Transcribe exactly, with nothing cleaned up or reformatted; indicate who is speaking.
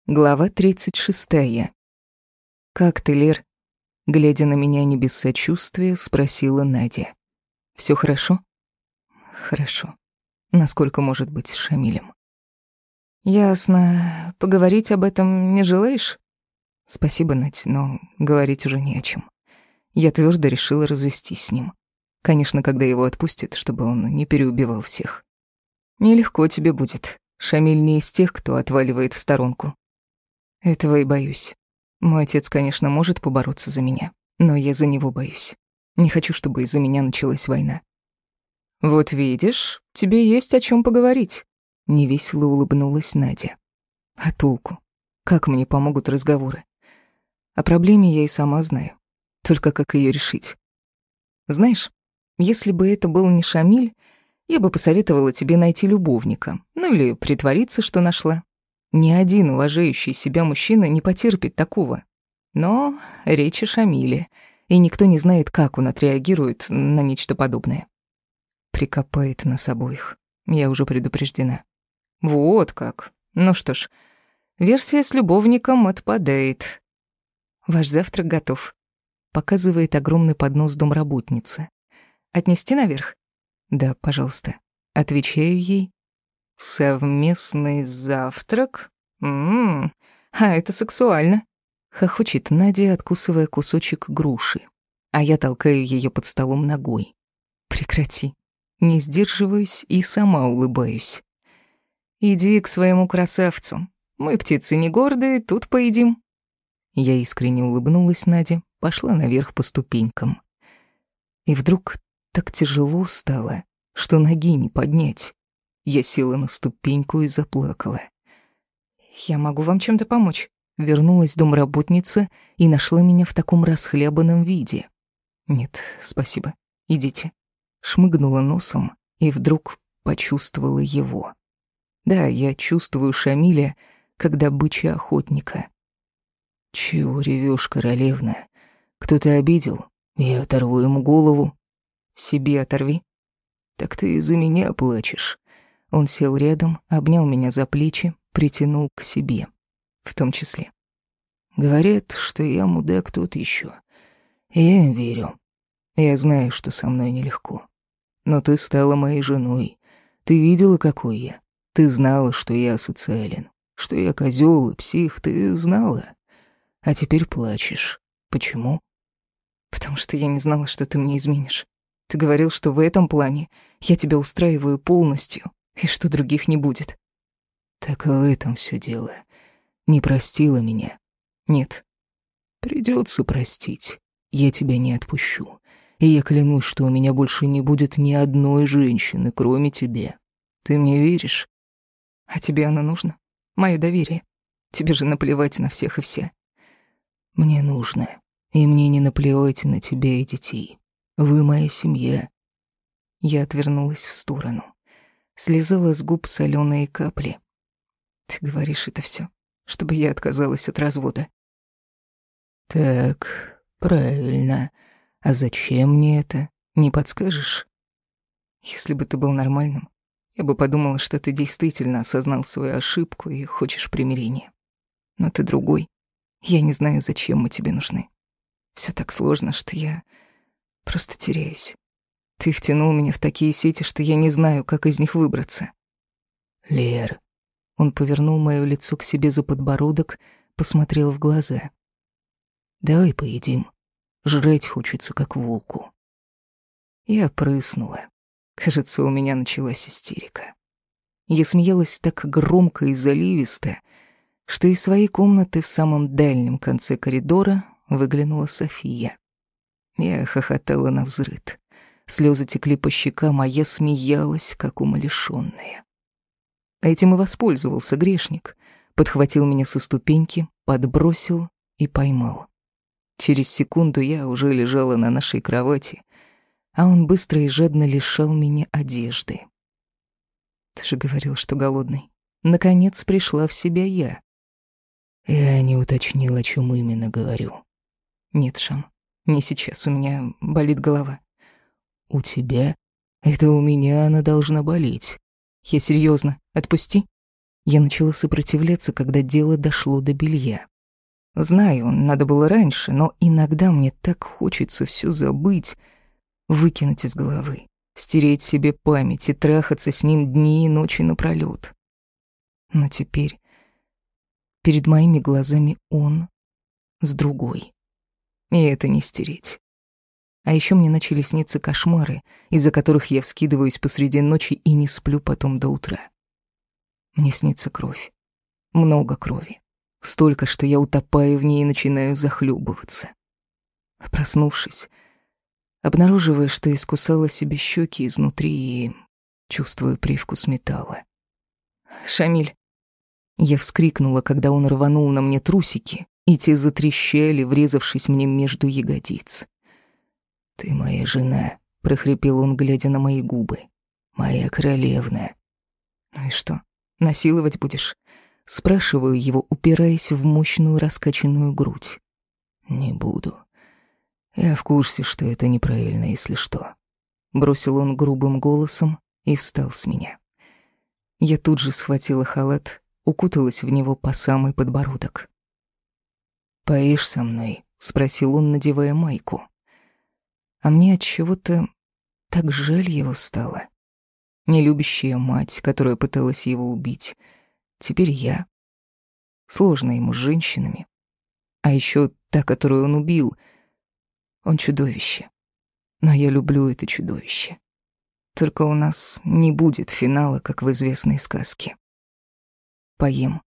Speaker 1: Глава тридцать шестая. «Как ты, Лер?» Глядя на меня не без сочувствия, спросила Надя. «Всё хорошо?» «Хорошо. Насколько может быть с Шамилем?» «Ясно. Поговорить об этом не желаешь?» «Спасибо, Надь, но говорить уже не о чем. Я твёрдо решила развестись с ним. Конечно, когда его отпустят, чтобы он не переубивал всех. Нелегко тебе будет. Шамиль не из тех, кто отваливает в сторонку. Этого и боюсь. Мой отец, конечно, может побороться за меня, но я за него боюсь. Не хочу, чтобы из-за меня началась война». «Вот видишь, тебе есть о чем поговорить», — невесело улыбнулась Надя. «А толку? Как мне помогут разговоры? О проблеме я и сама знаю. Только как ее решить? Знаешь, если бы это был не Шамиль, я бы посоветовала тебе найти любовника, ну или притвориться, что нашла. Ни один уважающий себя мужчина не потерпит такого. Но речь о Шамиле, и никто не знает, как он отреагирует на нечто подобное. Прикопает нас обоих. Я уже предупреждена». «Вот как. Ну что ж, версия с любовником отпадает». «Ваш завтрак готов», — показывает огромный поднос домработницы. «Отнести наверх?» «Да, пожалуйста». Отвечаю ей. «Совместный завтрак? Ммм, а это сексуально», — хохочет Надя, откусывая кусочек груши, а я толкаю ее под столом ногой. «Прекрати». Не сдерживаюсь и сама улыбаюсь. «Иди к своему красавцу. Мы птицы не гордые, тут поедим». Я искренне улыбнулась Наде, пошла наверх по ступенькам. И вдруг так тяжело стало, что ноги не поднять. Я села на ступеньку и заплакала. «Я могу вам чем-то помочь?» Вернулась домработница и нашла меня в таком расхлябанном виде. «Нет, спасибо. Идите». Шмыгнула носом и вдруг почувствовала его. Да, я чувствую Шамиля, как добыча охотника. «Чего ревёшь, королевна? Кто-то обидел? Я оторву ему голову». «Себе оторви». «Так ты из-за меня плачешь». Он сел рядом, обнял меня за плечи, притянул к себе. В том числе. «Говорят, что я мудак тот ещё. Я им верю. Я знаю, что со мной нелегко. Но ты стала моей женой. Ты видела, какой я. Ты знала, что я асоциален, что я козёл и псих, ты знала. А теперь плачешь. Почему?» «Потому что я не знала, что ты мне изменишь. Ты говорил, что в этом плане я тебя устраиваю полностью, и что других не будет».
Speaker 2: «Так в этом всё дело. Не простила меня?»
Speaker 1: «Нет».
Speaker 2: «Придётся простить. Я тебя не отпущу. И я клянусь, что у меня больше не будет ни одной женщины, кроме тебя. Ты мне веришь?»
Speaker 1: «А тебе оно нужно? Моё доверие? Тебе же наплевать на всех и вся».
Speaker 2: «Мне нужно. И мне не наплевать на тебя и детей. Вы моя семья».
Speaker 1: Я отвернулась в сторону. Слезала с губ солёные капли. «Ты говоришь это всё, чтобы я отказалась от развода?»
Speaker 2: «Так, правильно. А зачем мне это? Не подскажешь?»
Speaker 1: «Если бы ты был нормальным, я бы подумала, что ты действительно осознал свою ошибку и хочешь примирения. Но ты другой. Я не знаю, зачем мы тебе нужны. Всё так сложно, что я просто теряюсь. Ты втянул меня в такие сети, что я не знаю, как из них выбраться».
Speaker 2: «Лер».
Speaker 1: Он повернул моё лицо к себе за подбородок, посмотрел в глаза.
Speaker 2: «Давай поедим. Жрать хочется, как волку».
Speaker 1: Я прыснула. Кажется, у меня началась истерика. Я смеялась так громко и заливисто, что из своей комнаты в самом дальнем конце коридора выглянула София. Я хохотала навзрыд. Слёзы текли по щекам, а я смеялась, как умалишённая. Этим и воспользовался грешник. Подхватил меня со ступеньки, подбросил и поймал. Через секунду я уже лежала на нашей кровати, а он быстро и жадно лишал меня одежды. «Ты же говорил, что голодный». Наконец пришла в себя я.
Speaker 2: Я не уточнил, о чём именно говорю.
Speaker 1: «Нет, Шам, не сейчас, у меня болит голова».
Speaker 2: «У тебя? Это у меня она должна болеть».
Speaker 1: «Я серьёзно, отпусти». Я начала сопротивляться, когда дело дошло до белья. Знаю, надо было раньше, но иногда мне так хочется все забыть, выкинуть из головы, стереть себе память и трахаться с ним дни и ночи напролёт. Но теперь перед моими глазами он с другой. И это не стереть. А еще мне начали сниться кошмары, из-за которых я вскидываюсь посреди ночи и не сплю потом до утра. Мне снится кровь. Много крови. Столько, что я утопаю в ней и начинаю захлебываться. Проснувшись, обнаруживаю, что искусала себе щеки изнутри и чувствую привкус металла. «Шамиль!» Я вскрикнула, когда он рванул на мне трусики, и те затрещали, врезавшись мне между ягодиц.
Speaker 2: «Ты моя жена», — прохрипел он, глядя на мои губы. «Моя королевна».
Speaker 1: «Ну и что, насиловать будешь?» Спрашиваю его, упираясь в мощную раскачанную грудь.
Speaker 2: «Не буду. Я в курсе, что это неправильно, если что».
Speaker 1: Бросил он грубым голосом и встал с меня. Я тут же схватила халат, укуталась в него по самый подбородок.
Speaker 2: «Поешь со мной?» — спросил он, надевая майку.
Speaker 1: А мне от чего-то так жаль его стало. Нелюбящая мать, которая пыталась его убить. Теперь я. Сложно ему с женщинами. А еще та, которую он убил. Он чудовище. Но я люблю это чудовище. Только у нас не будет финала, как в известной сказке. Поем.